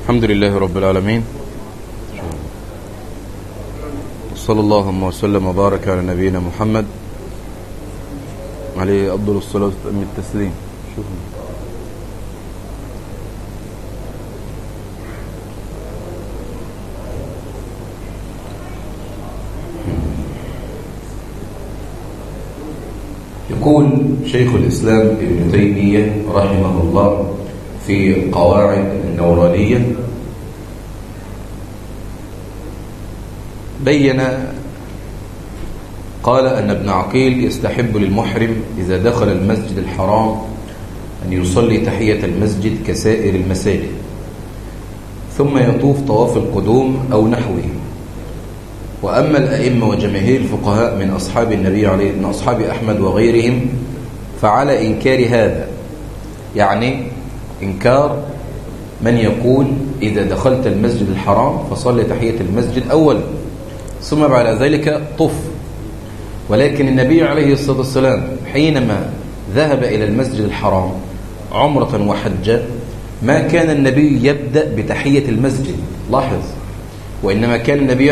الحمد لله رب العالمين، صلى الله وسلم وبارك على نبينا محمد عليه أفضل الصلاة وأتم التسليم. يقول شيخ الإسلام ابن تيمية رحمه الله في القواعد النورانية، بين قال أن ابن عقيل يستحب للمحرم إذا دخل المسجد الحرام أن يصلي تحية المسجد كسائر المساجد، ثم يطوف طواف القدوم أو نحوه. وأما الأئمة وجماهير الفقهاء من أصحاب النبي عليه من أصحاب أحمد وغيرهم فعلى إنكار هذا، يعني إنكار من يقول إذا دخلت المسجد الحرام فصلي تحية المسجد أولا ثم بعد ذلك طف. ولكن النبي عليه الصلاة والسلام حينما ذهب إلى المسجد الحرام عمرة وحجة ما كان النبي يبدأ بتحية المسجد، لاحظ، وإنما كان النبي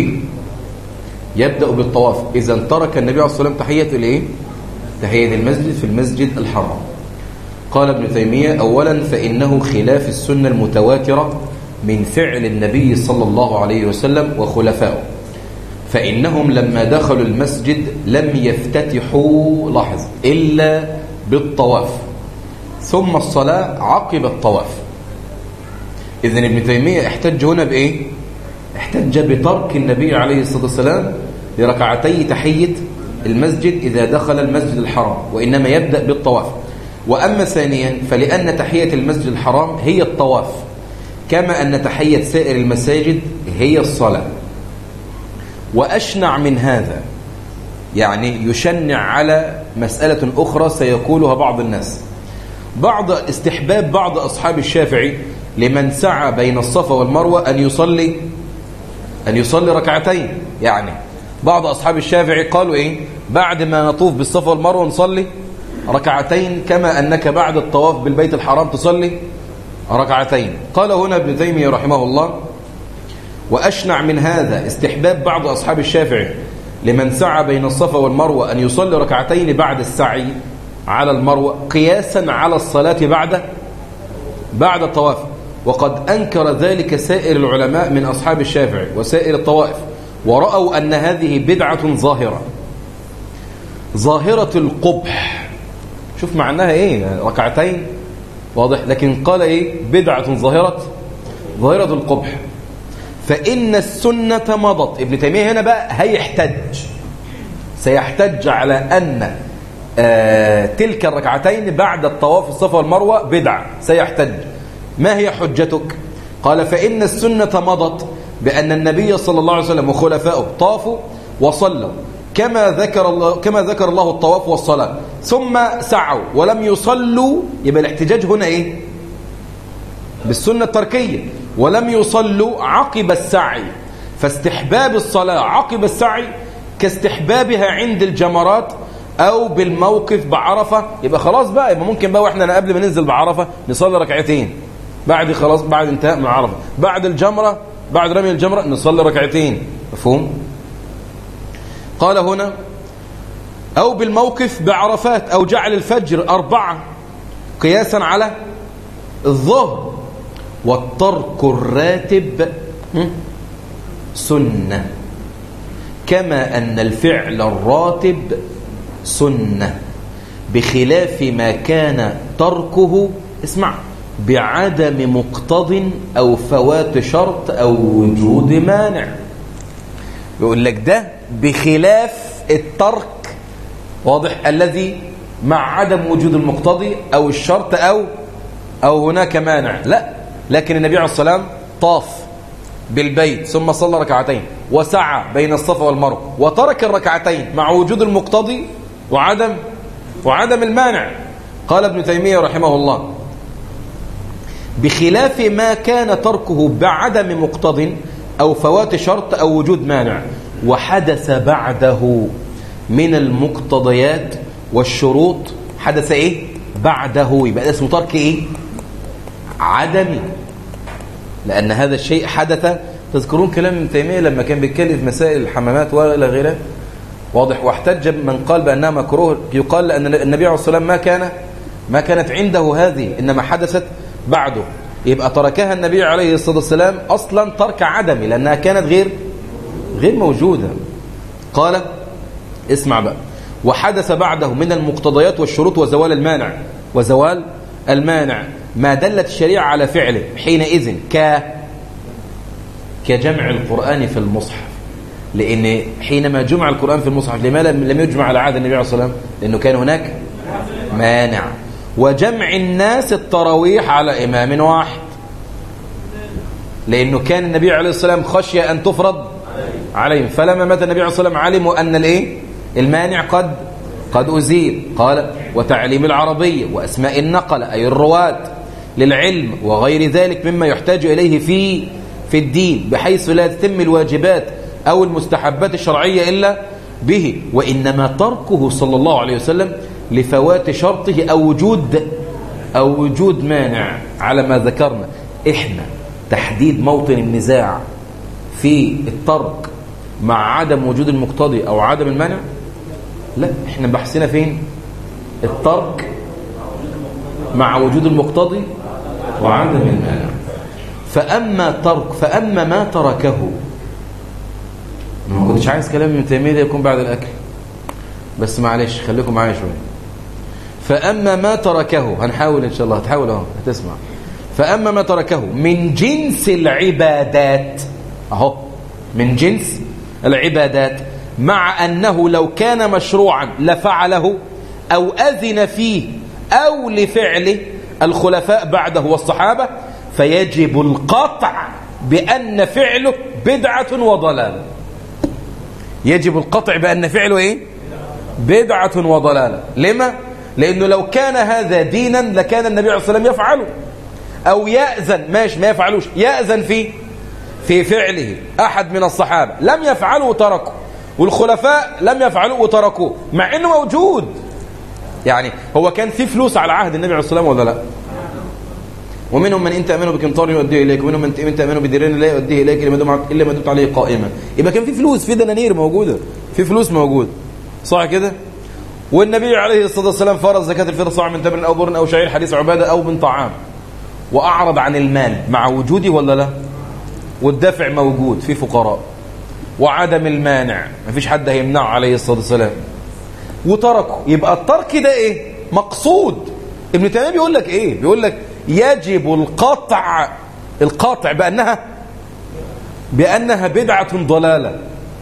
يبدأ بالطواف. إذا ترك النبي عليه الصلاة والسلام تحية المسجد في المسجد الحرام. قال ابن تيمية: أولا فإنه خلاف السنة المتواترة من فعل النبي صلى الله عليه وسلم وخلفائه، فإنهم لما دخلوا المسجد لم يفتتحوا، لاحظ، إلا بالطواف ثم الصلاة عقب الطواف. إذن ابن تيمية احتج هنا بإيه؟ احتج بترك النبي عليه الصلاة والسلام لركعتي تحية المسجد إذا دخل المسجد الحرام، وإنما يبدأ بالطواف. وأما ثانيا فلأن تحية المسجد الحرام هي الطواف، كما أن تحية سائر المساجد هي الصلاة. وأشنع من هذا، يعني يشنع على مسألة أخرى سيقولها بعض الناس، استحباب بعض أصحاب الشافعي لمن سعى بين الصفا والمروة أن يصلي ركعتين. يعني بعض أصحاب الشافعي قالوا إيه؟ بعد ما نطوف بالصفا والمروة نصلي ركعتين، كما أنك بعد الطواف بالبيت الحرام تصلي ركعتين. قال هنا ابن تيمية رحمه الله: وأشنع من هذا استحباب بعض أصحاب الشافعي لمن سعى بين الصفا والمروة أن يصلي ركعتين بعد السعي على المروة قياسا على الصلاة بعد الطواف. وقد أنكر ذلك سائر العلماء من أصحاب الشافعي وسائر الطوائف، ورأوا أن هذه بدعة ظاهرة القبح. شوف معناها إيه؟ ركعتين، واضح، لكن قال إيه؟ بدعة ظاهرة القبح. فإن السنة مضت. ابن تيمية هنا بقى سيحتج على أن تلك الركعتين بعد الطواف الصفا والمروة بدعة. سيحتج. ما هي حجتك؟ قال: فإن السنة مضت بأن النبي صلى الله عليه وسلم وخلفائه طافوا وصلوا كما ذكر الله الطواف والصلاة، ثم سعوا ولم يصلوا. يبقى الاحتجاج هنا إيه؟ بالسنة التركية. ولم يصلوا عقب السعي، فاستحباب الصلاة عقب السعي كاستحبابها عند الجمرات أو بالموقف بعرفة. يبقى خلاص بقى، يبقى ممكن بقى وإحنا قبل ما ننزل بعرفة نصلي ركعتين، بعد انتهاء من عرفة، بعد رمي الجمرة نصلي ركعتين. مفهوم؟ قال هنا: أو بالموقف بعرفات، أو جعل الفجر 4 قياسا على الظهر. والترك الراتب سنة، كما أن الفعل الراتب سنة، بخلاف ما كان تركه، اسمع، بعدم مقتض أو فوات شرط أو وجود مانع. يقول لك ده بخلاف الترك، واضح، الذي مع عدم وجود المقتضي أو الشرط أو هناك مانع. لا، لكن النبي عليه الصلاة والسلام طاف بالبيت ثم صلى ركعتين وسعى بين الصفا والمروة وترك الركعتين مع وجود المقتضي وعدم المانع. قال ابن تيمية رحمه الله: بخلاف ما كان تركه بعدم مقتض أو فوات شرط أو وجود مانع، وحدث بعده من المقتضيات والشروط، حدث إيه؟ بعده. يبقى اسمه ترك إيه؟ عدمي. لأن هذا الشيء حدث. تذكرون كلام ابن تيمية لما كان بيتكلم في مسائل الحمامات وإلى غيره، واضح. واحتج من قال بأنها مكروه، يقال أن النبي عليه الصلاة والسلام ما كانت عنده هذه، إنما حدثت بعده، يبقى تركها النبي عليه الصلاة والسلام أصلا ترك عدمي، لأنها كانت غير موجودة. قال اسمع بقى: وحدث بعده من المقتضيات والشروط وزوال المانع ما دلت الشريعة على فعله حينئذ كجمع القرآن في المصحف. لأن حينما جمع القرآن في المصحف لماذا لم يجمع على عهد النبي عليه الصلاة والسلام؟ لأنه كان هناك مانع. وجمع الناس التراويح على إمام واحد، لأنه كان النبي عليه الصلاة والسلام خشية أن تفرض عليهم، فلما مات النبي عليه الصلاة والسلام علموا أن المانع قد أزيل. قال: وتعليم العربية وأسماء النقل أي الرواة للعلم وغير ذلك مما يحتاج إليه في الدين، بحيث لا تتم الواجبات أو المستحبات الشرعية إلا به، وإنما تركه صلى الله عليه وسلم لفوات شرطه أو وجود مانع، على ما ذكرنا. إحنا تحديد موطن النزاع في الترك مع عدم وجود المقتضي أو عدم المانع، لا، إحنا بحثنا فين؟ الترك مع وجود المقتضي وعدم المانع. فأما ما تركه، ما كنتش عايز كلام ابن تيمية يكون بعد الأكل، بس معلش خليكم معايا شوية. فأما ما تركه، هنحاول إن شاء الله، هتحاول اهو هتسمع. فأما ما تركه من جنس العبادات، اهو من جنس العبادات، مع أنه لو كان مشروعا لفعله أو أذن فيه أو لفعله الخلفاء بعده والصحابة، فيجب القطع بأن فعله بدعة وضلالة. يجب القطع بأن فعله بدعة وضلالة. لما؟ لأنه لو كان هذا دينا لكان النبي عليه الصلاة والسلام يفعله، أو يأذن، ماشي ما يفعلوش، يأذن في فعله أحد من الصحابة، لم يفعلوا وتركوا، والخلفاء لم يفعلوا وتركوه، مع أنه موجود. يعني هو كان في فلوس على عهد النبي عليه الصلاة والسلام ولا لا؟ ومنهم من إن تأمنوا بقنطار يؤديه إليك، ومنهم من إن تأمنوا بدينار لا يؤديه إليك إلا ما دمت عليه قائما. يبقى كان في فلوس، في دنانير موجودة، في فلوس موجود، صح كده؟ والنبي عليه الصلاة والسلام فرض زكاة الفطر صاع من تمر أو بر أو شعير، حديث عبادة، أو من طعام، وأعرض عن المال مع وجوده ولا لا؟ والدفع موجود في فقراء، وعدم المانع، ما فيش حد هيمنعه عليه الصلاة والسلام، وتركه. يبقى الترك ده مقصود. ابن تيمية بيقول لك بيقول لك يجب القطع بأنها بدعة ضلالة.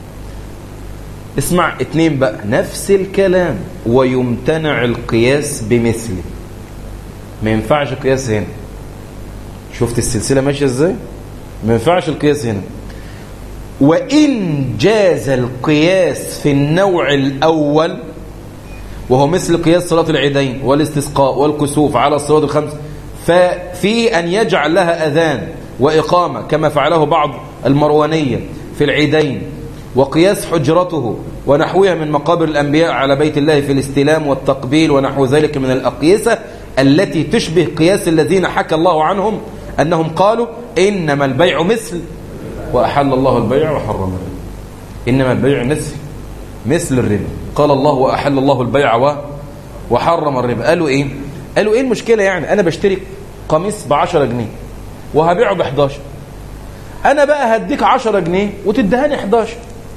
اسمع اتنين بقى نفس الكلام. ويمتنع القياس بمثله، ما ينفعش القياس هنا. شفت السلسلة ماشية ازاي؟ ما ينفعش القياس هنا. وإن جاز القياس في النوع الأول، وهو مثل قياس صلاة العيدين والاستسقاء والكسوف على الصلوات الخمس، ففي أن يجعل لها أذان وإقامة كما فعله بعض المروانية في العيدين، وقياس حجرته ونحوها من مقابر الأنبياء على بيت الله في الاستلام والتقبيل ونحو ذلك من الأقيسة التي تشبه قياس الذين حكى الله عنهم أنهم قالوا إنما البيع مثل وأحل الله البيع وحرم الربا. إنما البيع مثل الربا. قال الله وأحل الله البيع وحرم الربا. قالوا قالوا المشكلة؟ يعني أنا بشتري قميص ب10 جنيه وهبيعه ب11، أنا بقى هديك 10 جنيه وتدهاني 11.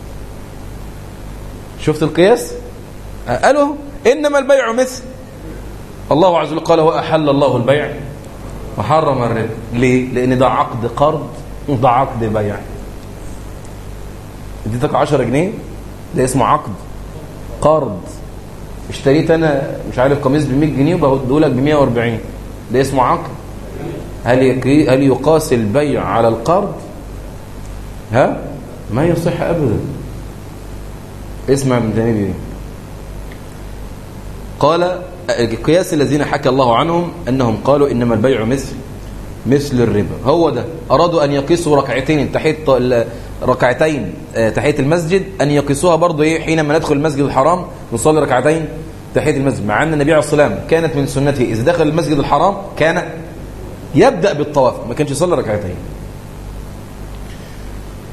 شفت القياس؟ قالوا إنما البيع مثل. الله عز وجل قال وأحل الله البيع وحرم الربا. ليه؟ لأن ده عقد قرض وده عقد بيع. اديتك 10 جنيه ده اسمه عقد قرض. اشتريت أنا مش عارف قميص ب100 جنيه وبهدهولك ب140، ده اسمه عقد. هل يقاس البيع على القرض؟ ما يصح أبدا. اسمع من تاني. قال قياس الذين حكى الله عنهم أنهم قالوا إنما البيع مثل الربا. هو ده أرادوا أن يقيسوا ركعتين تحية المسجد، أن يقيسوها برضو حينما ندخل المسجد الحرام نصلي ركعتين تحية المسجد، مع أن النبي عليه الصلاة والسلام كانت من سنته إذا دخل المسجد الحرام كان يبدأ بالطواف، ما كانش يصلي ركعتين،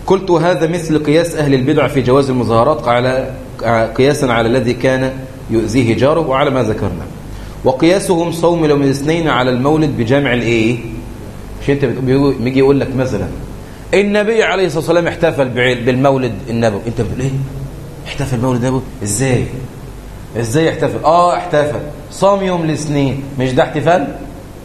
قلت هذا مثل قياس أهل البدع في جواز المظاهرات قياسا على الذي كان يؤذيه جاره وعلى ما ذكرنا. وقياسهم صوم يوم الاثنين على المولد بجامع الايه. مش انت بيجي يقول لك مثلا النبي عليه الصلاه والسلام احتفل بالمولد النبوي، انت بتقول ايه احتفل بالمولد النبوي ازاي احتفل؟ احتفل صام يوم الاثنين، مش ده احتفال؟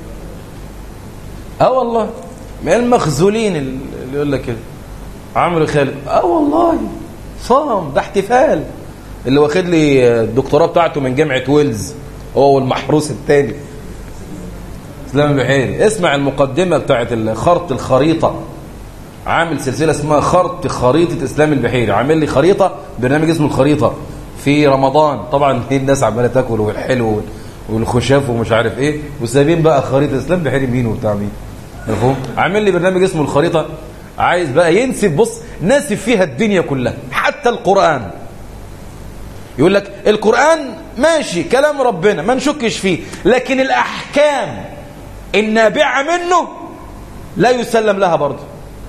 والله من المخزولين اللي يقول لك كده عمرو خالد والله صام، ده احتفال. اللي واخد لي الدكتوراه بتاعته من جامعه ويلز هو والمحروس الثاني اسلام البحيري. اسمع المقدمه بتاعت خرط الخريطه، عامل سلسله اسمها خريطه اسلام البحيري، عامل لي خريطه، برنامج اسمه الخريطه في رمضان. طبعا الناس عماله تاكل والحلو والخشاف ومش عارف ايه، وسايبين بقى خريطه اسلام البحيري مين وبتاع مين، مفهوم؟ عامل لي برنامج اسمه الخريطه، عايز بقى ينسف، بص ناسف فيها الدنيا كلها حتى القرآن. يقول لك القرآن ماشي كلام ربنا ما نشكش فيه، لكن الأحكام النابعة منه لا يسلم لها برضه.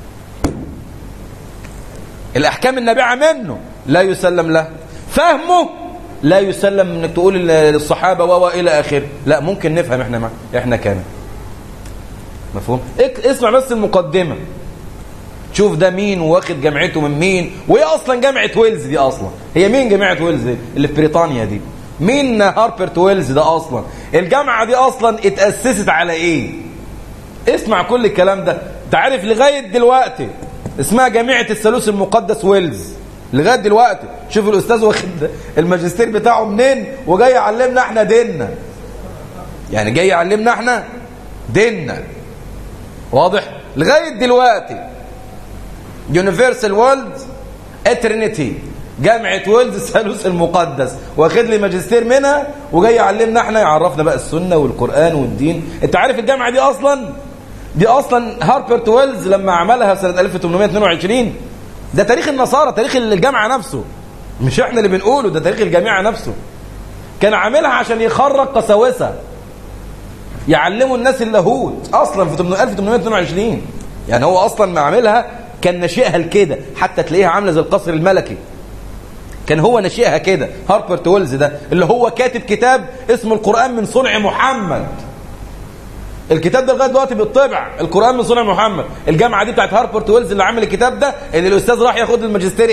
الأحكام النابعة منه لا يسلم لها، فهمه لا يسلم انك تقول للصحابة وإلى آخر، لا ممكن نفهم احنا كان مفهوم. اسمع بس المقدمة، شوف ده مين واخد جامعته من مين، وهي اصلا جامعه ويلز دي اصلا هي مين؟ جامعه ويلز دي اللي في بريطانيا دي مين؟ هاربرت ويلز ده اصلا الجامعه دي اصلا اتاسست على ايه؟ اسمع كل الكلام ده. انت عارف لغايه دلوقتي اسمها جامعه الثالوث المقدس ويلز لغايه دلوقتي. شوف الاستاذ واخد الماجستير بتاعه منين وجاي يعلمنا احنا ديننا، يعني جاي يعلمنا احنا ديننا، واضح؟ لغايه دلوقتي يونيفرسال وورلد اترينيتي جامعة ويلز الثالوث المقدس، واخد لي ماجستير منها وجاي يعلمنا احنا، يعرفنا بقى السنة والقرآن والدين. انت عارف الجامعة دي اصلا هاربرت ويلز لما عملها سنة 1822 ده تاريخ النصارى، تاريخ الجامعة نفسه، مش احنا اللي بنقوله، ده تاريخ الجامعة نفسه. كان عاملها عشان يخرج قساوسة يعلموا الناس اللاهوت اصلا في 1822. يعني هو اصلا ما عاملها كان نشئها لكده، حتى تلاقيها عامله زي القصر الملكي، كان هو نشئها كده. هاربرت ويلز ده اللي هو كاتب كتاب اسمه القرآن من صنع محمد، الكتاب ده لغايه دلوقتي بيطبع، القرآن من صنع محمد. الجامعه دي بتاعت هاربرت ويلز اللي عامل الكتاب ده، اللي الاستاذ راح ياخد الماجستير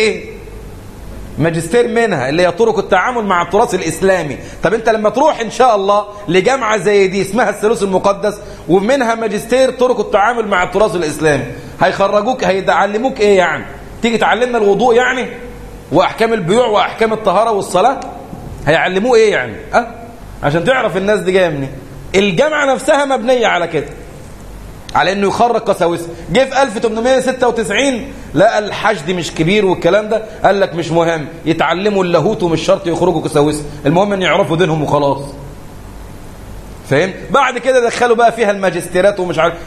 ماجستير منها، اللي هي طرق التعامل مع التراث الإسلامي. طب انت لما تروح ان شاء الله لجامعة زي دي اسمها الثالوث المقدس ومنها ماجستير طرق التعامل مع التراث الإسلامي، هيخرجوك هيعلموك ايه يعني؟ تيجي تعلمنا الوضوء يعني واحكام البيوع واحكام الطهارة والصلاة؟ هيعلموه ايه يعني؟ عشان تعرف الناس دي جايه منين. الجامعة نفسها مبنية على كده، على انه يخرج قساوسه. جه في 1896 لقى الحشد مش كبير والكلام ده، قال لك مش مهم يتعلموا اللاهوت ومش شرط يخرجوا قساوسه، المهم ان يعرفوا دينهم وخلاص. فاهم؟ بعد كده دخلوا بقى فيها الماجستيرات ومش عارف.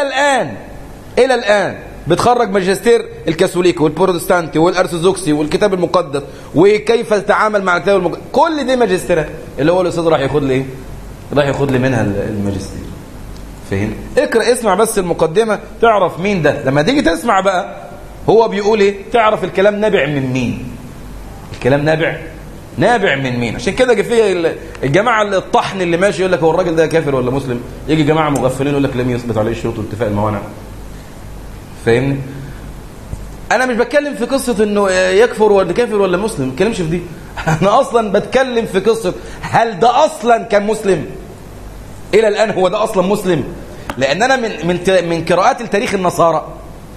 الى الان بتخرج ماجستير الكاثوليكي والبروتستانتي والارثوذكسي والكتاب المقدس وكيف تتعامل مع الكتاب المقدس، كل دي ماجستيرات. اللي هو الاستاذ راح ياخد لي ايه؟ راح ياخد لي منها الماجستير. فهم؟ اقرأ اسمع بس المقدمة تعرف مين ده. لما تيجي تسمع بقى هو بيقول ايه تعرف الكلام نابع من مين. الكلام نابع من مين. عشان كده فيه الجماعة الطحن اللي ماشي يقول لك هو الراجل ده كافر ولا مسلم، يجي جماعة مغفلين يقول لك لم يثبت عليه شروط واتفاق الموانع. فاهمني؟ انا مش بتكلم في قصة انه يكفر ولا كافر ولا مسلم، ما بتكلمش في دي. انا اصلا بتكلم في قصة هل ده اصلا كان مسلم؟ الى الان هو ده اصلا مسلم؟ لان انا من قراءات التاريخ النصارى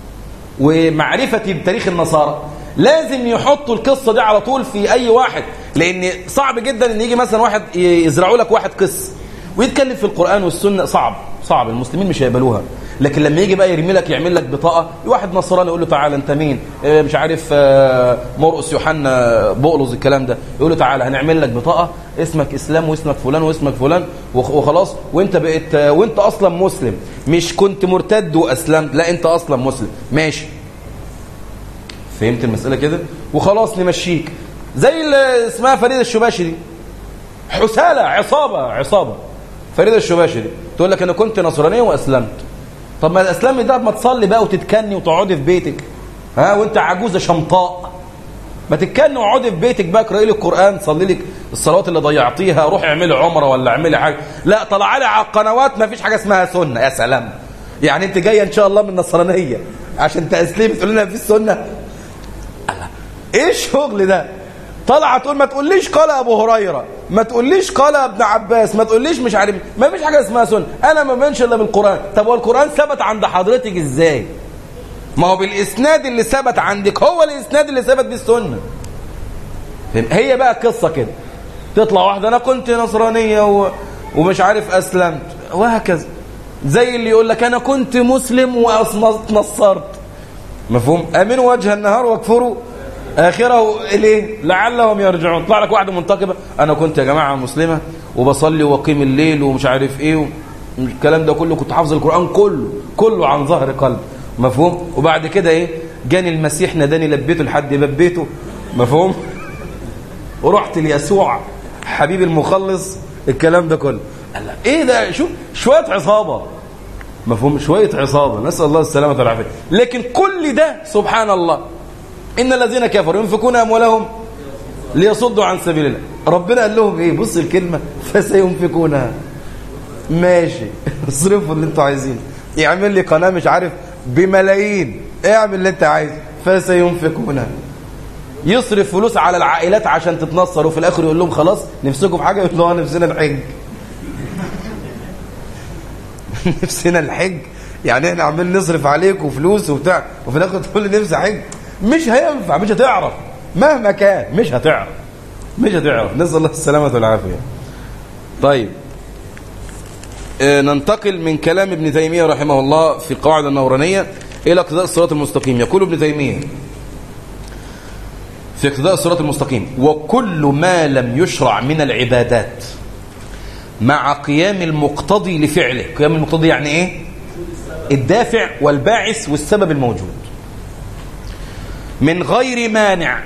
ومعرفتي بتاريخ النصارى لازم يحطوا القصة دي على طول في اي واحد، لان صعب جدا ان يجي مثلا واحد يزرعوا لك واحد قس ويتكلم في القرآن والسنة، صعب المسلمين مش هيقبلوها. لكن لما يجي بقى يرمي لك يعمل لك بطاقه، واحد نصراني يقول له تعالى انت مين؟ مش عارف مرقس يوحنا بولس الكلام ده، يقول له تعالى هنعمل لك بطاقه اسمك اسلام واسمك فلان واسمك فلان وخلاص، وانت بقيت وانت اصلا مسلم، مش كنت مرتد واسلمت، لا انت اصلا مسلم، ماشي. فهمت المساله كده؟ وخلاص نمشيك. زي اللي اسمها فريده الشباشي دي، حساله عصابه فريده الشباشي دي تقول لك انا كنت نصرانيه واسلمت. طب ما الاسلام ده ما تصلي بقى وتتكني وتقعدي في بيتك، وانت عجوزة شمطاء، ما تتكلم وقعدي في بيتك بقى اقرأي لي القرآن، صلي لك الصلوات اللي ضيعتيها، روحي اعملي عمرة ولا اعملي حاجة. لا، طلع لي على القنوات ما فيش حاجة اسمها سنة. يا سلام، يعني انت جاية ان شاء الله من النصرانية عشان تأسلمي تقول لنا في السنة؟ ايه الشغل ده؟ طلع تقول ما تقوليش قال ابو هريرة، ما تقوليش قال ابن عباس، ما تقوليش مش عارف، ما فيش حاجة اسمها سنة، انا ما بينش الا بالقرآن. طب هو القرآن ثبت عند حضرتك ازاي؟ ما هو بالاسناد اللي ثبت عندك هو الاسناد اللي ثبت بالسنة. هي بقى قصة كده، تطلع واحدة انا كنت نصرانية ومش عارف اسلمت، وهكذا. زي اللي يقول لك انا كنت مسلم واتنصرت. مفهوم؟ امنوا وجه النهار واكفروا اخره اليه لعلهم يرجعون. طلع لك واحده منتقبه، انا كنت يا جماعه مسلمه وبصلي واقيم الليل ومش عارف ايه الكلام ده كله، كنت حافظ القران كله عن ظهر قلب. مفهوم؟ وبعد كده ايه، جاني المسيح ناداني لبيته لحد باب بيته. مفهوم؟ ورحت ليسوع حبيب المخلص، الكلام ده كله. الله، ايه ده؟ شوف شويه عصابه. مفهوم؟ شويه عصابه، نسال الله السلامه والعافيه. لكن كل ده سبحان الله، ان الذين كفروا ينفقون اموالهم ليصدوا عن سبيل الله. ربنا قال لهم ايه؟ بص الكلمه، فسينفقونها. ماشي، اصرفوا اللي انتوا عايزينه، يعمل لي قناه مش عارف بملايين، اعمل اللي انت عايزه، فسينفقونها. يصرف فلوس على العائلات عشان تتنصر، وفي الاخر يقول لهم خلاص نفسكم في حاجه؟ يقول لهم نفسنا الحج. نفسنا الحج، يعني احنا عمالين نصرف عليكم فلوس وبتاع، وفي الاخر تقول لي نفسي حج؟ مش هينفع، مش هتعرف مهما كان، مش هتعرف. نسال الله السلامه والعافيه. طيب، ننتقل من كلام ابن تيميه رحمه الله في قواعد النورانيه الى اقتضاء الصراط المستقيم. يقول ابن تيميه في اقتضاء الصراط المستقيم: وكل ما لم يشرع من العبادات مع قيام المقتضي لفعله. قيام المقتضي يعني ايه؟ الدافع والباعث والسبب الموجود، من غير مانع،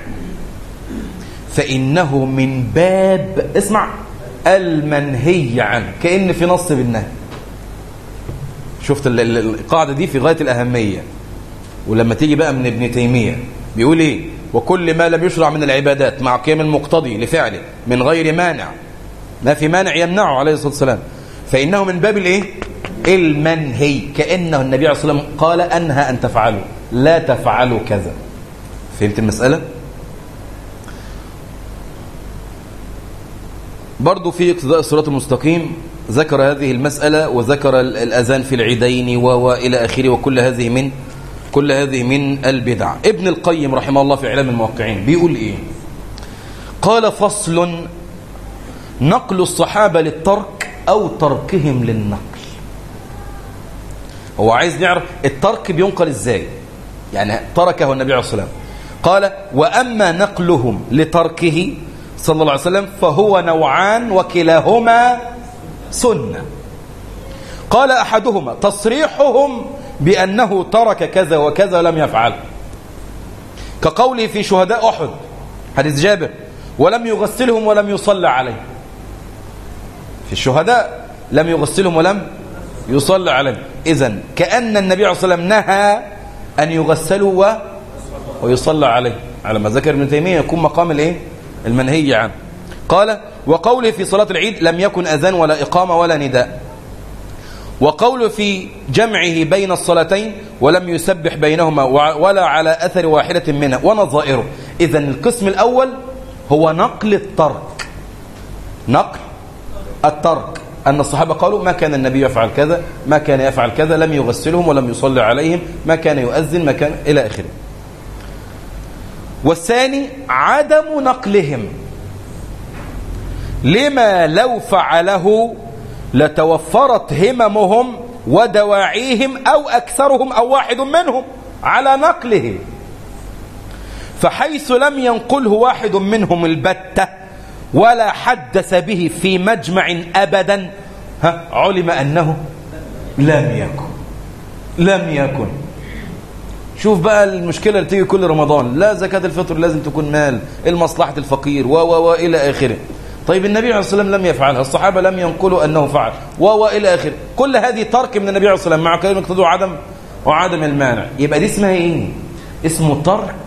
فإنه من باب، اسمع، المنهي عنه. كأن في نص بالنهي. شفت القاعدة دي في غاية الأهمية. ولما تيجي بقى من ابن تيمية بيقول ايه؟ وكل ما لم يشرع من العبادات مع قيام المقتضي لفعله من غير مانع، ما في مانع يمنعه عليه الصلاة والسلام، فإنه من باب الايه؟ المنهي. كأنه النبي عليه الصلاة والسلام قال أنهى أن تفعلوا، لا تفعلوا كذا. فهمت المسألة؟ برضو في اقتضاء الصراط المستقيم ذكر هذه المسألة، وذكر الأذان في العيدين وإلى آخره، وكل هذه من البدع. ابن القيم رحمه الله في إعلام الموقعين بيقول إيه؟ قال: فصل: نقل الصحابة للترك أو تركهم للنقل. هو عايز نعرف الترك بينقل إزاي، يعني تركه النبي عليه الصلاة والسلام. قال: وأما نقلهم لتركه صلى الله عليه وسلم فهو نوعان وكلاهما سنة. قال: أحدهما تصريحهم بأنه ترك كذا وكذا لم يفعل، كقوله في شهداء أحد حديث جابر: ولم يغسلهم ولم يصلى عليه. في الشهداء لم يغسلهم ولم يصلى عليه. إذن كأن النبي عليه الصلاة والسلام نهى أن يغسلوا ويصلى عليه، على ما ذكر ابن تيمية يكون مقام الايه؟ المنهي عنه. قال: وقوله في صلاة العيد: لم يكن أذان ولا إقامة ولا نداء. وقوله في جمعه بين الصلاتين: ولم يسبح بينهما ولا على أثر واحدة منها ونظائره. إذن القسم الأول هو نقل الترك، نقل الترك، أن الصحابة قالوا ما كان النبي يفعل كذا، ما كان يفعل كذا، لم يغسلهم ولم يصلي عليهم، ما كان يؤذن، ما كان إلى آخره. والثاني عدم نقلهم، لما لو فعله لتوفرت هممهم ودواعيهم أو أكثرهم أو واحد منهم على نقله، فحيث لم ينقله واحد منهم البتة ولا حدث به في مجمع أبدا علم أنه لم يكن. شوف بقى المشكلة اللي تيجي كل رمضان: لا زكاة الفطر لازم تكون مال، المصلحة الفقير وإلى آخره. طيب النبي عليه الصلاة والسلام لم يفعلها، الصحابة لم ينقلوا أنه فعل وإلى آخره. كل هذه ترك من النبي عليه الصلاة والسلام مع كلمة يقتضي عدم المانع. يبقى دي اسمها إيه؟ اسمه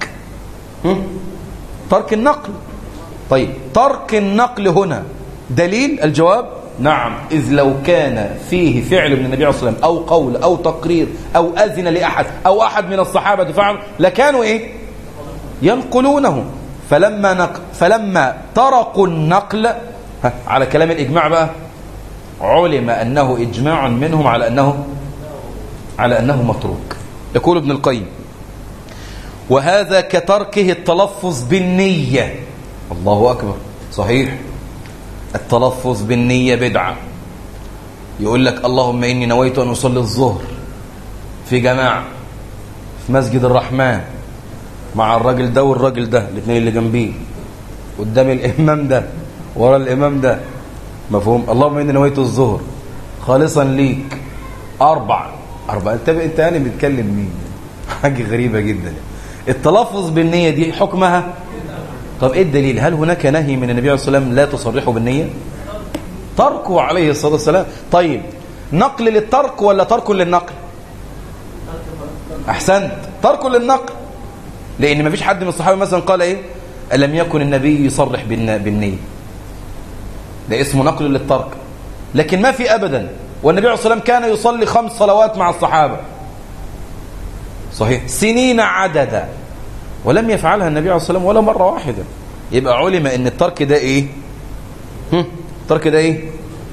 ترك النقل. طيب ترك النقل هنا دليل؟ الجواب نعم، إذ لو كان فيه فعل من النبي عليه الصلاة والسلام أو قول أو تقرير أو أذن لأحد أو أحد من الصحابة فعل لكانوا إيه؟ ينقلونه. فلما تركوا النقل على كلام الإجماع بقى علم أنه إجماع منهم على أنه متروك. يقول ابن القيم: وهذا كتركه التلفظ بالنية. الله أكبر، صحيح، التلفظ بالنية بدعة. يقول لك اللهم إني نويت أن أصلي الظهر في جماعة في مسجد الرحمن مع الراجل ده والراجل ده، الاثنين اللي جنبيه، قدام الإمام ده ورا الإمام ده، مفهوم؟ اللهم إني نويت الظهر خالصا ليك أربع. انت يعني بتكلم مين؟ حاجة غريبة جدا. التلفظ بالنية دي حكمها. طب ايه الدليل؟ هل هناك نهي من النبي عليه الصلاة والسلام لا تصرحوا بالنية؟ تركه عليه الصلاة والسلام. طيب نقل للترك ولا ترك للنقل؟ احسنت، ترك للنقل، لان ما فيش حد من الصحابة مثلا قال ايه لم يكن النبي يصرح بالنية، ده اسمه نقل للترك. لكن ما في ابدا، والنبي عليه الصلاة والسلام كان يصلي 5 صلوات مع الصحابة، صحيح، سنين عددا، ولم يفعلها النبي عليه الصلاة والسلام ولا مرة واحدة. يبقى علم ان الترك ده ايه؟ الترك ده ايه؟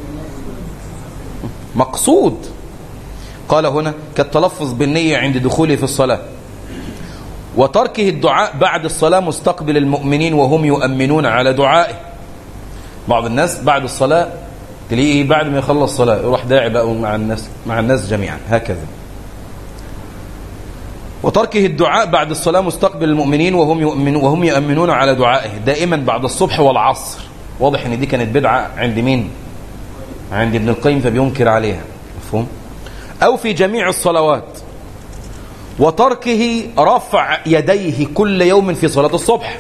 مقصود. قال هنا كالتلفظ بالنية عند دخوله في الصلاة، وتركه الدعاء بعد الصلاة مستقبل المؤمنين وهم يؤمنون على دعائه. بعض الناس بعد الصلاة تلاقيه بعد ما يخلص الصلاة يروح داعي بقى مع الناس جميعا هكذا. وتركه الدعاء بعد الصلاة مستقبل المؤمنين وهم يؤمنون على دعائه دائما بعد الصبح والعصر. واضح ان دي كانت بدعة عند مين؟ عند ابن القيم، فبينكر عليها، مفهوم؟ أو في جميع الصلوات. وتركه رفع يديه كل يوم في صلاة الصبح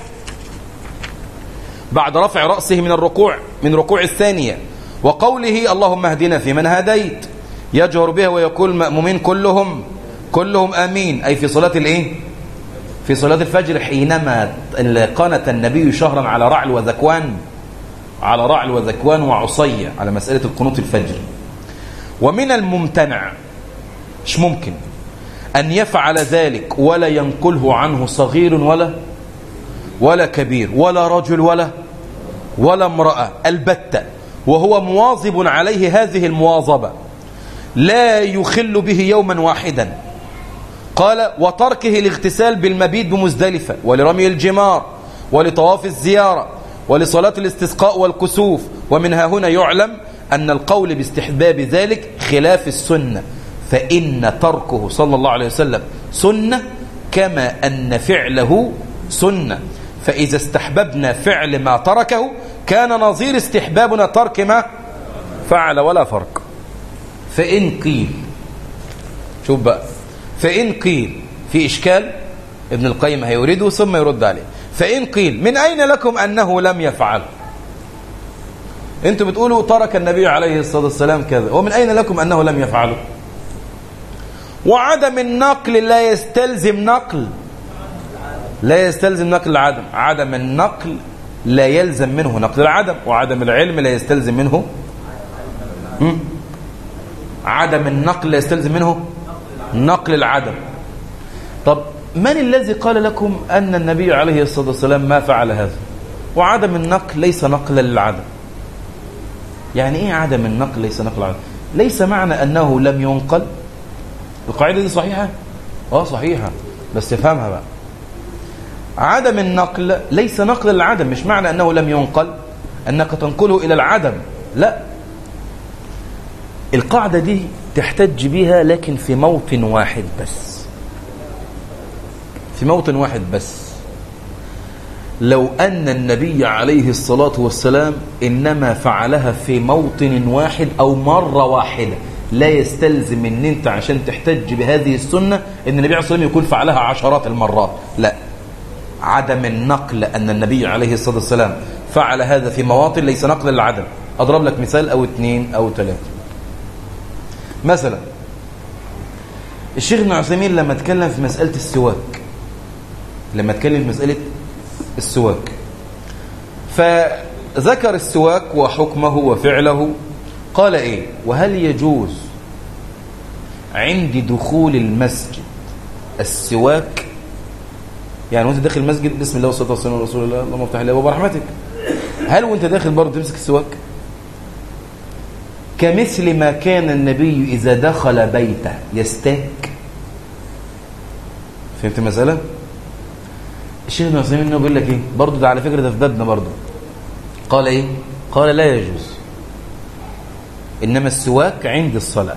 بعد رفع رأسه من ركوع الثانية، وقوله اللهم اهدنا فيمن هديت يجهر بها ويقول المأمومين كلهم آمين، أي في صلاة الإيه؟ في صلاة الفجر، حينما قنت النبي شهرا على رعل وذكوان وعصية على مسألة القنوت الفجر. ومن الممتنع، مش ممكن أن يفعل ذلك ولا ينقله عنه صغير ولا كبير ولا رجل ولا امرأة البتة، وهو مواظب عليه هذه المواظبة لا يخل به يوما واحدا. قال وتركه الاغتسال بالمبيت بمزدلفة ولرمي الجمار ولطواف الزيارة ولصلاة الاستسقاء والكسوف. ومنها هنا يعلم أن القول باستحباب ذلك خلاف السنة، فإن تركه صلى الله عليه وسلم سنة كما أن فعله سنة، فإذا استحببنا فعل ما تركه كان نظير استحبابنا ترك ما فعل ولا فرق. فإن قيل، شوف بقى، فإن قيل في إشكال ابن القيم هيورده ثم يرد عليه. فإن قيل من أين لكم أنه لم يفعل؟ أنتم بتقولوا ترك النبي عليه الصلاة والسلام كذا، ومن أين لكم أنه لم يفعله؟ وعدم النقل لا يستلزم نقل العدم. عدم النقل لا يلزم منه نقل العدم، وعدم العلم لا يستلزم منه عدم النقل لا يستلزم منه نقل العدم. طب من الذي قال لكم أن النبي عليه الصلاة والسلام ما فعل هذا؟ وعدم النقل ليس نقلا للعدم. يعني ايه عدم النقل ليس نقل العدم؟ ليس معنى أنه لم ينقل. القاعدة دي صحيحة؟ صحيحة، بس تفهمها بقى. عدم النقل ليس نقل العدم، مش معنى أنه لم ينقل أنك تنقله إلى العدم، لا. القاعدة دي تحتج بها لكن في موطن واحد بس، لو أن النبي عليه الصلاة والسلام إنما فعلها في موطن واحد أو مرة واحدة، لا يستلزم ان انت عشان تحتج بهذه السنة ان النبي عليه الصلاة والسلام يكون فعلها عشرات المرات، لا. عدم النقل أن النبي عليه الصلاة والسلام فعل هذا في مواطن ليس نقل للعدم. أضرب لك مثال أو 2 أو 3. مثلا الشيخ ابن عثيمين لما اتكلم في مسألة السواك لما اتكلم في مسألة السواك، فذكر السواك وحكمه وفعله. قال ايه؟ وهل يجوز عند دخول المسجد السواك؟ يعني وانت داخل المسجد بسم الله والصلاه والسلام على رسول الله اللهم افتح لي ابواب رحمتك، هل وانت داخل برضه تمسك السواك؟ كمثل ما كان النبي اذا دخل بيته يستاك. فهمت المساله؟ الشيخ ابن عثيمين انه بيقول لك ايه برضه، ده على فكره ده في بابنا برضه. قال ايه؟ قال لا يجوز، انما السواك عند الصلاه.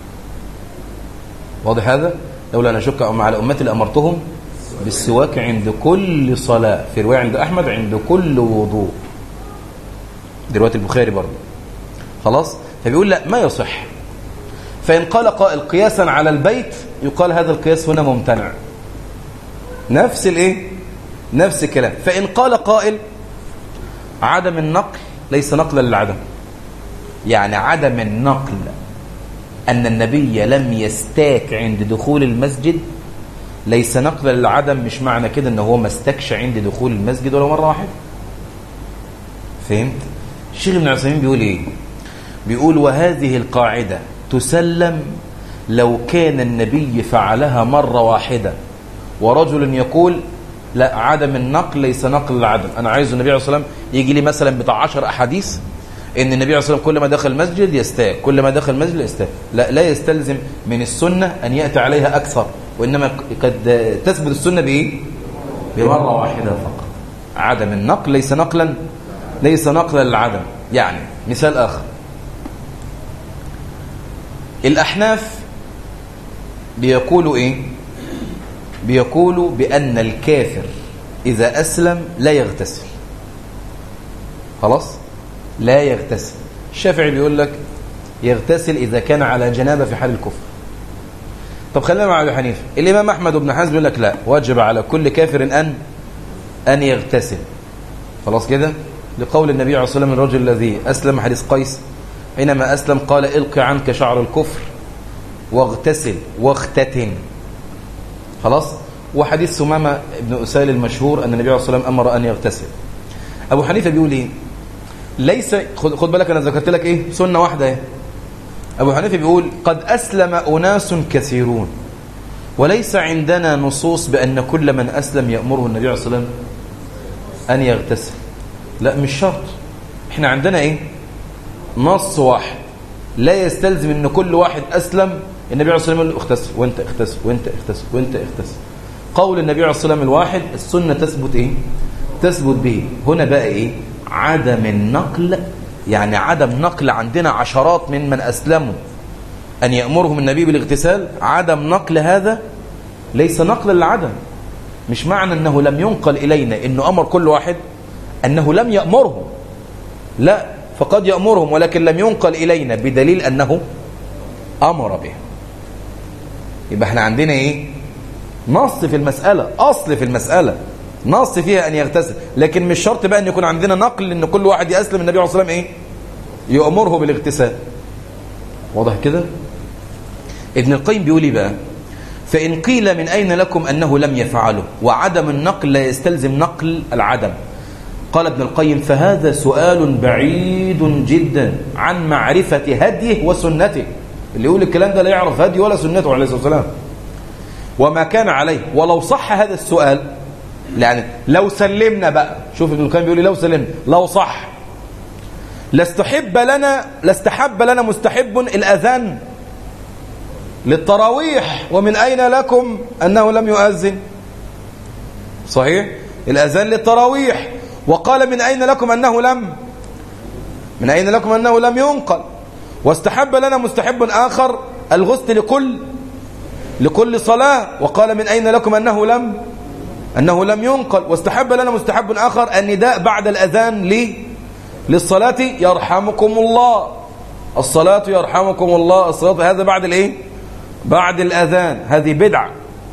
واضح هذا؟ لولا أن أشك على أمتي لأمرتهم بالسواك عند كل صلاة، في رواية عند أحمد عند كل وضوء، دي رواية البخاري برضه. خلاص؟ فبيقول لا ما يصح. فإن قال قائل قياسا على البيت، يقال هذا القياس هنا ممتنع. نفس الايه؟ نفس الكلام. فإن قال قائل عدم النقل ليس نقلا للعدم، يعني عدم النقل أن النبي لم يستاك عند دخول المسجد ليس نقلا للعدم، مش معنى كده أنه هو ما استكش عند دخول المسجد ولا مرة واحدة. فهمت؟ الشيخ ابن عثيمين بيقول إيه؟ بيقول وهذه القاعدة تسلم لو كان النبي فعلها مرة واحدة، ورجل يقول لا عدم النقل ليس نقل للعدم. أنا عايز النبي عليه الصلاة والسلام يجي لي مثلا بتاع 10 أحاديث ان النبي عليه الصلاه والسلام كل ما دخل المسجد يستاك، كل ما دخل المسجد يستاك. لا يستلزم من السنه ان ياتي عليها اكثر، وانما قد تثبت السنه بايه؟ بمره واحده فقط. عدم النقل ليس نقلا للعدم. يعني مثال اخر، الاحناف بيقولوا ايه؟ بيقولوا بان الكافر اذا اسلم لا يغتسل. خلاص؟ لا يغتسل. الشافعي بيقول لك يغتسل إذا كان على جنابة في حال الكفر. طب خلينا مع أبي حنيفة. الإمام أحمد بن حزم بيقول لك لا، واجب على كل كافر أن يغتسل. خلاص كده؟ لقول النبي عليه الصلاة والسلام الرجل الذي أسلم، حديث قيس حينما أسلم قال إلقي عنك شعر الكفر واغتسل واختتن. خلاص؟ وحديث سمامة بن أسال المشهور أن النبي عليه الصلاة والسلام أمر أن يغتسل. أبو حنيفة بيقول إيه؟ ليس خد بالك أنا ذكرت لك إيه؟ سنة واحدة إيه؟ أبو حنيفة بيقول قد أسلم أناس كثيرون وليس عندنا نصوص بأن كل من أسلم يأمره النبي عليه الصلاة والسلام أن يغتسل. لا مش شرط. إحنا عندنا إيه؟ نص واحد لا يستلزم أن كل واحد أسلم النبي عليه الصلاة والسلام يقول اغتسل وأنت اغتسل وأنت اغتسل وأنت اغتسل. قول النبي عليه الصلاة والسلام الواحد السنة تثبت إيه؟ تثبت به. هنا بقى إيه؟ عدم النقل، يعني عدم نقل عندنا عشرات من أسلموا أن يأمرهم النبي بالاغتسال. عدم نقل هذا ليس نقل للعدم. مش معنى أنه لم ينقل إلينا أنه أمر كل واحد أنه لم يأمرهم، لا، فقد يأمرهم ولكن لم ينقل إلينا بدليل أنه أمر به. يبقى احنا عندنا إيه؟ نص في المسألة، أصل في المسألة نص فيها أن يغتسل، لكن مش شرط بقى أن يكون عندنا نقل أن كل واحد يأسلم النبي عليه الصلاة والسلام إيه؟ يأمره بالاغتسال. واضح كده؟ ابن القيم بيقول بقى فإن قيل من أين لكم أنه لم يفعله وعدم النقل لا يستلزم نقل العدم، قال ابن القيم فهذا سؤال بعيد جدا عن معرفة هديه وسنته. اللي يقول الكلام ده لا يعرف هديه ولا سنته عليه الصلاة والسلام وما كان عليه. ولو صح هذا السؤال، يعني لو سلمنا بقى، شوف ابن القيم بيقول لو سلمنا، لو صح لاستحب لنا مستحب الأذان للتراويح. ومن أين لكم أنه لم يؤذن؟ صحيح؟ الأذان للتراويح. وقال من أين لكم أنه لم ينقل. واستحب لنا مستحب آخر الغسل لكل صلاة. وقال من أين لكم أنه لم ينقل. واستحب لنا مستحب آخر النداء بعد الأذان للصلاة يرحمكم الله. الصلاة يرحمكم الله، الصلاة هذا بعد الإيه؟ بعد الأذان. هذه بدعة.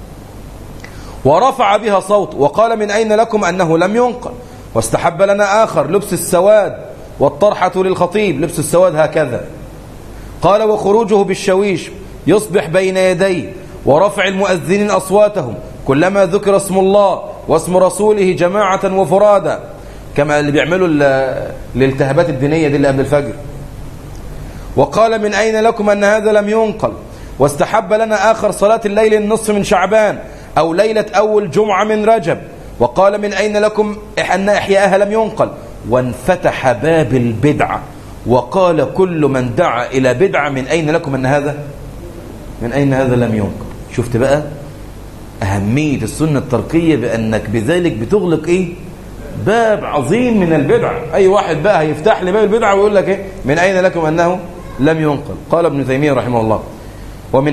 ورفع بها صوت. وقال من أين لكم أنه لم ينقل. واستحب لنا آخر لبس السواد والطرحة للخطيب، لبس السواد هكذا. قال وخروجه بالشويش يصبح بين يديه ورفع المؤذنين أصواتهم كلما ذكر اسم الله واسم رسوله جماعة وفرادا، كما اللي بيعملوا الالتهابات الدينية دي اللي قبل الفجر. وقال من أين لكم أن هذا لم ينقل، واستحب لنا آخر صلاة الليل النصف من شعبان أو ليلة أول جمعة من رجب. وقال من أين لكم أن إحياءها لم ينقل، وانفتح باب البدعة وقال كل من دعا إلى بدعة من أين لكم أن هذا لم ينقل. شفت بقى أهمية السنة التركية، بأنك بذلك بتغلق إيه؟ باب عظيم من البدعة. أي واحد بقى هيفتح لي باب البدعة ويقول لك إيه؟ من أين لكم أنه لم ينقل. قال ابن تيمية رحمه الله: ومن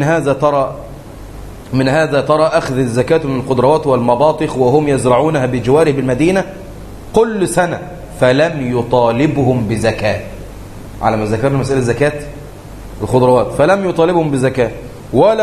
هذا ترى أخذ الزكاة من الخضروات والمباطخ وهم يزرعونها بجواره بالمدينة كل سنة فلم يطالبهم بزكاة. على ما ذكرنا مسألة زكاة الخضروات، فلم يطالبهم بزكاة ولا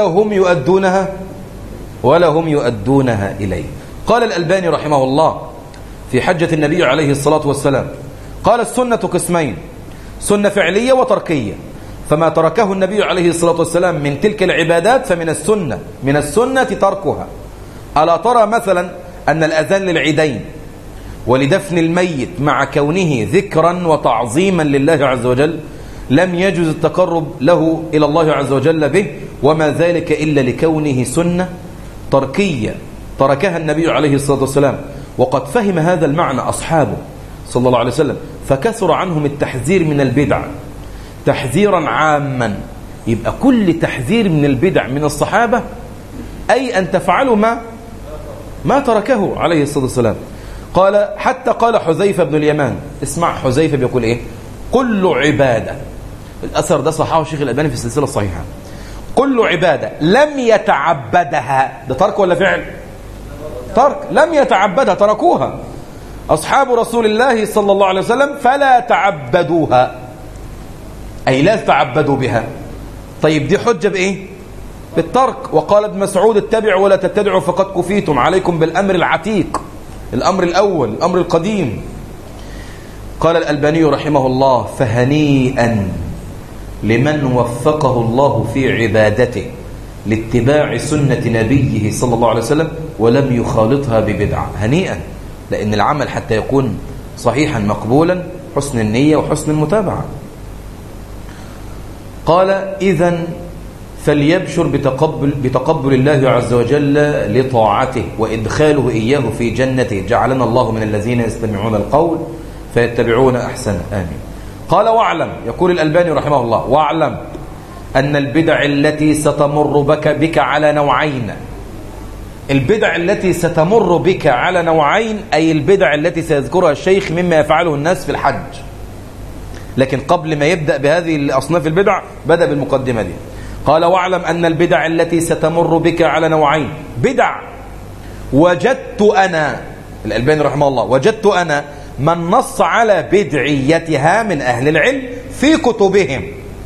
هم يؤدونها إليه. قال الألباني رحمه الله في حجة النبي عليه الصلاة والسلام: قال السنة قسمين، سنة فعلية وتركية، فما تركه النبي عليه الصلاة والسلام من تلك العبادات فمن السنة تركها. ألا ترى مثلا أن الأذان للعيدين ولدفن الميت مع كونه ذكرا وتعظيما لله عز وجل لم يجوز التقرب له إلى الله عز وجل به، وما ذلك إلا لكونه سنة تركية تركها النبي عليه الصلاة والسلام، وقد فهم هذا المعنى أصحابه صلى الله عليه وسلم، فكثر عنهم التحذير من البدع تحذيرا عاما. يبقى كل تحذير من البدع من الصحابة أي أن تفعلوا ما تركه عليه الصلاة والسلام. حتى قال حذيفة بن اليمان، اسمع حذيفة بيقول إيه: كل عبادة، الأثر ده صححه الشيخ الألباني في السلسلة الصحيحة، كل عبادة لم يتعبدها، ده ترك ولا فعل؟ ترك. لم يتعبدها، تركوها أصحاب رسول الله صلى الله عليه وسلم فلا تعبدوها، أي لا تعبدوا بها. طيب دي حجة بإيه؟ بالترك. وقال ابن مسعود: اتبعوا ولا تتبعوا فقد كفيتم، عليكم بالأمر العتيق، الأمر الأول، الأمر القديم. قال الألباني رحمه الله: فهنيئا لمن وفقه الله في عبادته لاتباع سنة نبيه صلى الله عليه وسلم ولم يخالطها ببدعة. هنيئا، لأن العمل حتى يكون صحيحا مقبولا حسن النية وحسن المتابعة. قال: إذن فليبشر بتقبل الله عز وجل لطاعته وإدخاله إياه في جنته، جعلنا الله من الذين يستمعون القول فيتبعون أحسنه، آمين. قال: واعلم، يقول الألباني رحمه الله: واعلم أن البدع التي ستمر بك على نوعين. البدع التي ستمر بك على نوعين، أي البدع التي سيذكرها الشيخ مما يفعله الناس في الحج. لكن قبل ما يبدأ بهذه الأصناف البدع بدأ بالمقدمة دي. قال: واعلم أن البدع التي ستمر بك على نوعين، بدع وجدت أنا، الألباني رحمه الله، وجدت أنا من نص على بدعيتها من أهل العلم في كتبهم،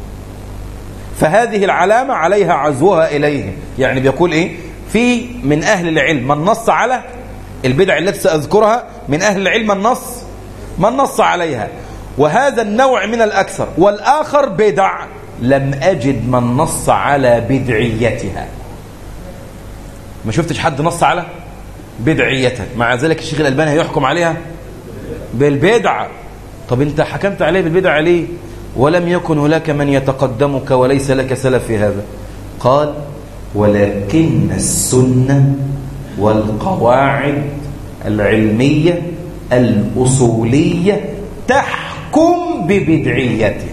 فهذه العلامة عليها عزوها إليهم. يعني بيقول إيه؟ في من أهل العلم من نص على البدع التي سأذكرها، من أهل العلم من نص عليها، وهذا النوع من الأكثر. والآخر بدع لم أجد من نص على بدعيتها، ما شفتش حد نص على بدعيتها، مع ذلك الشيخ الألباني هيحكم عليها بالبدعة. طب انت حكمت عليه بالبدعة ليه؟ ولم يكن هناك من يتقدمك وليس لك سلف في هذا. قال: ولكن السنة والقواعد العلمية الأصولية تحكم ببدعيتها.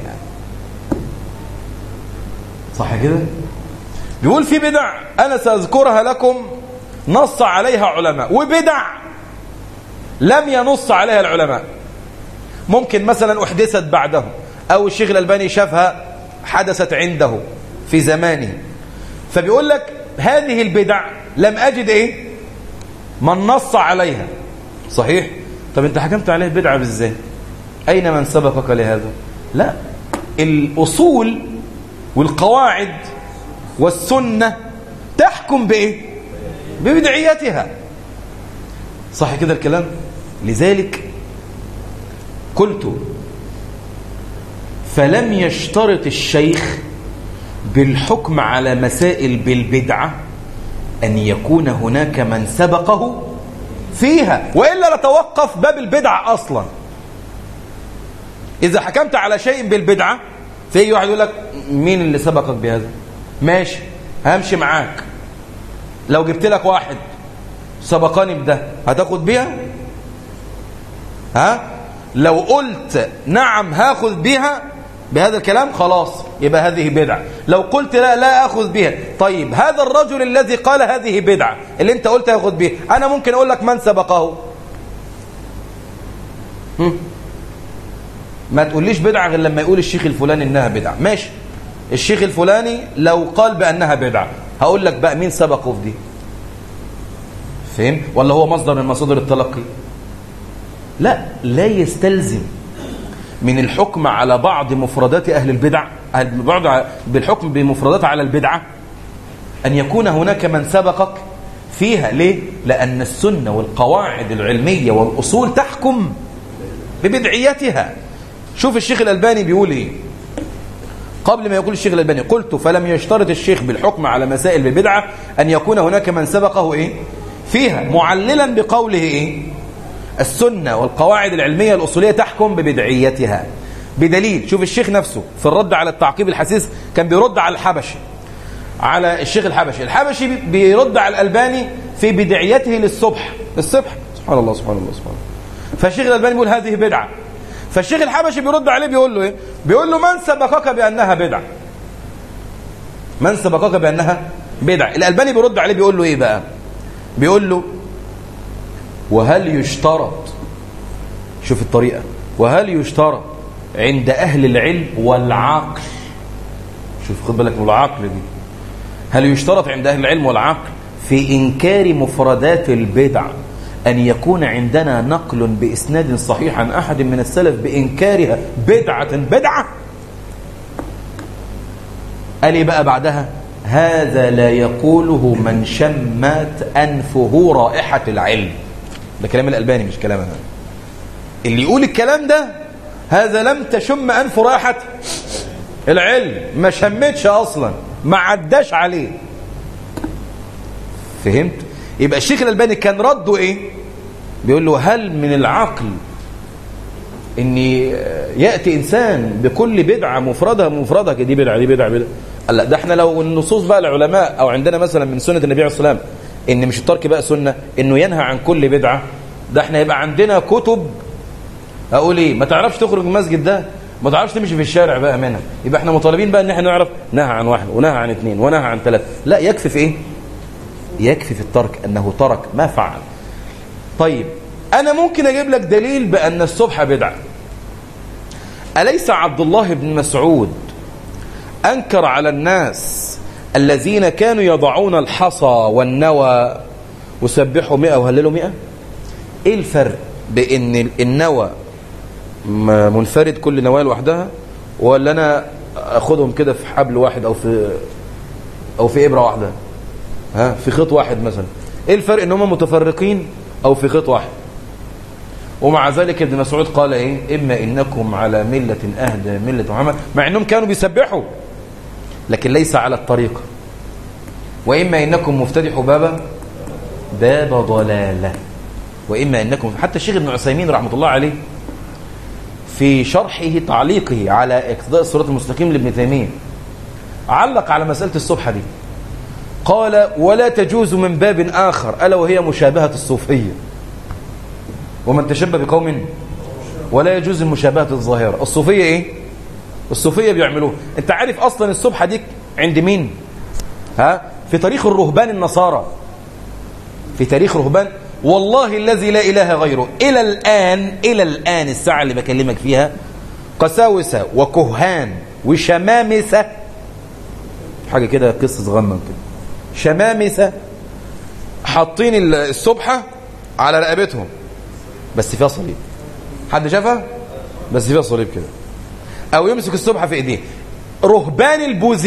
صح كده؟ بيقول في بدع أنا سأذكرها لكم نص عليها علماء، وبدع لم ينص عليها العلماء، ممكن مثلا أحدثت بعده، أو الشيخ الألباني شافها حدثت عنده في زمانه، فبيقول لك هذه البدع لم أجد إيه؟ من نص عليها. صحيح؟ طب أنت حكمت عليه بدعة بالذات، أين من سبقك لهذا؟ لا، الأصول والقواعد والسنة تحكم بإيه؟ ببدعيتها. صح كده الكلام؟ لذلك قلت: فلم يشترط الشيخ بالحكم على مسائل بالبدعة أن يكون هناك من سبقه فيها، وإلا لتوقف باب البدعة أصلا. إذا حكمت على شيء بالبدعة فيجي واحد يقول لك مين اللي سبقك بهذا؟ ماشي همشي معاك. لو جبت لك واحد سبقاني بده هتاخد بيها؟ لو قلت نعم هاخذ بيها بهذا الكلام خلاص يبقى هذه بدعة. لو قلت لا أخذ بها، طيب هذا الرجل الذي قال هذه بدعة اللي انت قلت هاخذ بها، أنا ممكن أقول لك من سبقه؟ ما تقوليش بدعة غير لما يقول الشيخ الفلاني إنها بدعة. ماشي، الشيخ الفلاني لو قال بأنها بدعة هقول لك بقى مين سبقه في دي؟ فهم؟ ولا هو مصدر من مصادر التلقي؟ لا يستلزم من الحكم على بعض مفردات أهل البدع، بالحكم بمفردات على البدعة، أن يكون هناك من سبقك فيها. ليه؟ لأن السنة والقواعد العلمية والأصول تحكم ببدعيتها. شوف الشيخ الألباني بيقول إيه قبل ما يقول الشيخ الألباني: قلت فلم يشترط الشيخ بالحكم على مسائل بالبدعة أن يكون هناك من سبقه إيه؟ فيها، معللا بقوله إيه؟ السنة والقواعد العلمية الأصولية تحكم ببدعيتها. بدليل، شوف الشيخ نفسه في الرد على التعقيب الحسيس كان بيرد على الحبشي، على الشيخ الحبشي بيرد على الألباني في بدعيته للصبح. سبحان الله. فالشيخ الألباني بيقول هذه بدعة، فالشيخ الحبشي بيرد عليه بيقول له ايه؟ بيقول له من سبقك بأنها بدعة؟ من سبقك بأنها بدعة؟ الألباني بيرد عليه بيقول له ايه بقى؟ بيقول له: وهل يشترط، شوف الطريقة، وهل يشترط عند أهل العلم والعقل، شوف خد بالك من العقل دي، هل يشترط عند أهل العلم والعقل في إنكار مفردات البدع أن يكون عندنا نقل بإسناد صحيح عن أحد من السلف بإنكارها بدعة؟ قال بقى بعدها: هذا لا يقوله من شمت أنفه رائحة العلم. ده كلام الألباني مش كلام أنا. اللي يقول الكلام ده هذا لم تشم أنفه رائحة العلم، ما شمتش أصلا، ما عداش عليه. فهمت؟ يبقى الشيخ الألباني كان رده إيه؟ بيقول له: هل من العقل إن يأتي إنسان بكل بدعة مفردة دي بدعة قال لا، ده احنا لو النصوص بقى العلماء أو عندنا مثلا من سنة النبي عليه الصلاة والسلام إن مش الترك بقى سنة، إنه ينهى عن كل بدعة، ده احنا يبقى عندنا كتب. أقول إيه؟ ما تعرفش تخرج من المسجد ده، ما تعرفش تمشي في الشارع بقى منها. يبقى احنا مطالبين بقى إن احنا نعرف نهى عن 1 ونهى عن 2 ونهى عن 3. لا، يكفي في إيه؟ يكفي في الترك أنه ترك ما فعل. طيب أنا ممكن أجيب لك دليل بأن السبحة بدعة. أليس عبد الله بن مسعود أنكر على الناس الذين كانوا يضعون الحصى والنوى وسبحوا 100 وهللوا 100؟ إيه الفرق بأن النوى منفرد كل نواة لوحدها، ولا أنا أخذهم كده في حبل واحد أو في إبرة واحدة، في خيط واحد مثلا؟ إيه الفرق إن هم متفرقين أو في خيط واحد؟ ومع ذلك ابن مسعود قال إيه؟ إما إنكم على ملة أهدى ملة محمد، مع إنهم كانوا بيسبحوا لكن ليس على الطريقة. وإما إنكم مفتتحوا باب ضلالة، وإما إنكم، حتى الشيخ ابن عثيمين رحمة الله عليه في شرحه تعليقه على اقتضاء الصراط المستقيم لابن تيمية علق على مسألة السبحة دي، قال: ولا تجوز من باب آخر ألا وهي مشابهة الصوفية، ومن تشبه بقوم ولا يجوز المشابهة الظاهرة. الصوفية إيه؟ الصوفية بيعملوه. أنت عارف أصلا السبحة دي عند مين؟ في تاريخ الرهبان النصارى، في تاريخ رهبان، والله الذي لا إله غيره، إلى الآن الساعة اللي بكلمك فيها قساوسة وكهان وشمامسة، حاجة كده قصة صغنن كده، شمامسة حاطين السبحة على رقبتهم بس فيها صليب. حد شافها؟ بس فيها صليب كده، أو يمسك السبحة في إيديه. رهبان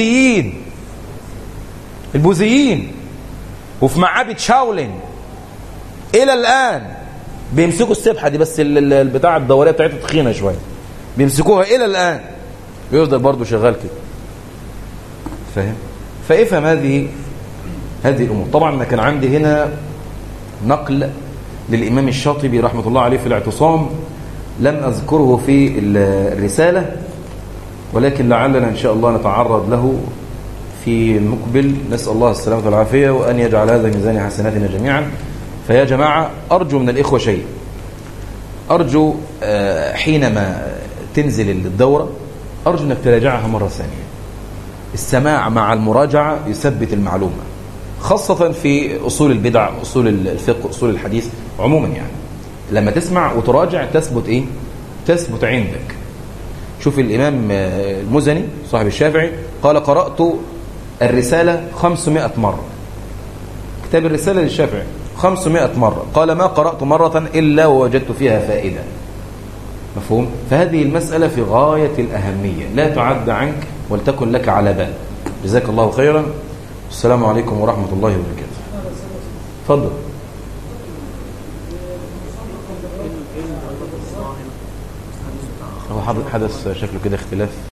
البوذيين وفي معابد شاولين إلى الآن بيمسكوا السبحة دي، بس البتاعة الدورية بتاعتها تخينة شوية، بيمسكوها إلى الآن، بيفضل برضو شغال كده. فاهم؟ فافهم هذه الأمور. طبعا أنا كان عندي هنا نقل للإمام الشاطبي رحمة الله عليه في الاعتصام، لم أذكره في الرسالة، ولكن لعلنا إن شاء الله نتعرض له في المقبل. نسأل الله السلامة والعافية، وأن يجعل هذا ميزان حسناتنا جميعا. فيا جماعة أرجو من الإخوة شيء، أرجو حينما تنزل الدورة أرجو أنك تراجعها مرة ثانية. السماع مع المراجعة يثبت المعلومة، خاصة في أصول البدع، أصول الفقه، أصول الحديث عموما. يعني لما تسمع وتراجع تثبت إيه؟ تثبت عندك. شوف الإمام المزني صاحب الشافعي قال قرأت الرسالة 500 مرة، كتاب الرسالة للشافعي 500 مرة، قال ما قرأت مرة إلا ووجدت فيها فائدة. مفهوم؟ فهذه المسألة في غاية الأهمية، لا تعد عنك ولتكن لك على بال. جزاك الله خيرا. السلام عليكم ورحمة الله وبركاته. تفضل. هو حدث شكله كده اختلاف.